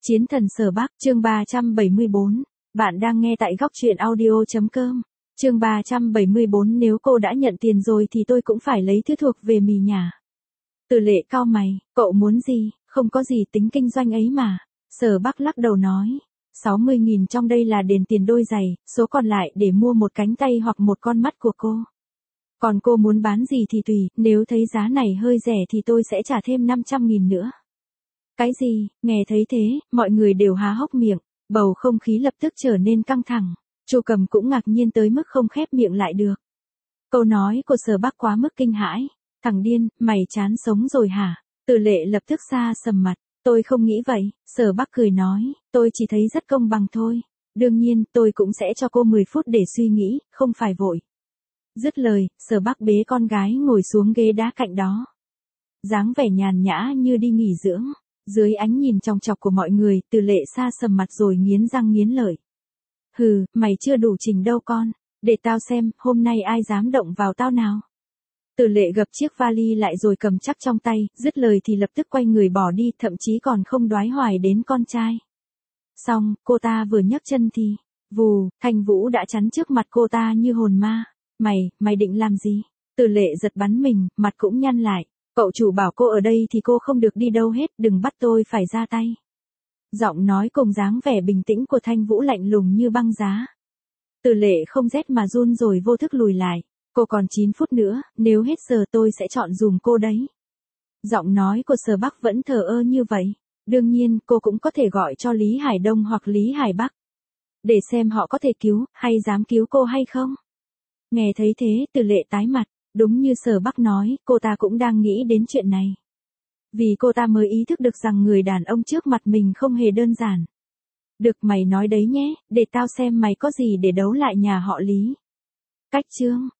Chiến thần Sở Bắc, chương 374. Bạn đang nghe tại góc truyện audio.com. Chương 374. Nếu cô đã nhận tiền rồi thì tôi cũng phải lấy thứ thuộc về mì nhà. Từ Lệ cau mày, cậu muốn gì, không có gì tính kinh doanh ấy mà. Sở Bắc lắc đầu nói, 60.000 trong đây là đền tiền đôi giày, số còn lại để mua một cánh tay hoặc một con mắt của cô. Còn cô muốn bán gì thì tùy, nếu thấy giá này hơi rẻ thì tôi sẽ trả thêm 500.000 nữa. Cái gì, nghe thấy thế, mọi người đều há hốc miệng, bầu không khí lập tức trở nên căng thẳng. Chu Cầm cũng ngạc nhiên tới mức không khép miệng lại được. Câu nói của Sở Bắc quá mức kinh hãi. Thằng điên, mày chán sống rồi hả? Từ Lệ lập tức xa sầm mặt. Tôi không nghĩ vậy, Sở Bắc cười nói, tôi chỉ thấy rất công bằng thôi. Đương nhiên, tôi cũng sẽ cho cô 10 phút để suy nghĩ, không phải vội. Dứt lời, Sở Bắc bế con gái ngồi xuống ghế đá cạnh đó. Dáng vẻ nhàn nhã như đi nghỉ dưỡng. Dưới ánh nhìn chòng chọc của mọi người, Từ Lệ xa sầm mặt rồi nghiến răng nghiến lợi. Hừ, mày chưa đủ trình đâu con. Để tao xem, hôm nay ai dám động vào tao nào. Từ Lệ gập chiếc vali lại rồi cầm chắc trong tay, dứt lời thì lập tức quay người bỏ đi, thậm chí còn không đoái hoài đến con trai. Xong, cô ta vừa nhấc chân thì, vù, Thanh Vũ đã chắn trước mặt cô ta như hồn ma. Mày định làm gì? Từ Lệ giật bắn mình, mặt cũng nhăn lại. Cậu chủ bảo cô ở đây thì cô không được đi đâu hết, đừng bắt tôi phải ra tay. Giọng nói cùng dáng vẻ bình tĩnh của Thanh Vũ lạnh lùng như băng giá. Từ Lệ không rét mà run rồi vô thức lùi lại. Cô còn 9 phút nữa, nếu hết giờ tôi sẽ chọn dùm cô đấy. Giọng nói của Sở Bắc vẫn thờ ơ như vậy. Đương nhiên, cô cũng có thể gọi cho Lý Hải Đông hoặc Lý Hải Bắc. Để xem họ có thể cứu, hay dám cứu cô hay không. Nghe thấy thế, Từ Lệ tái mặt. Đúng như Sở Bắc nói, cô ta cũng đang nghĩ đến chuyện này. Vì cô ta mới ý thức được rằng người đàn ông trước mặt mình không hề đơn giản. Được, mày nói đấy nhé, để tao xem mày có gì để đấu lại nhà họ Lý. Cách chương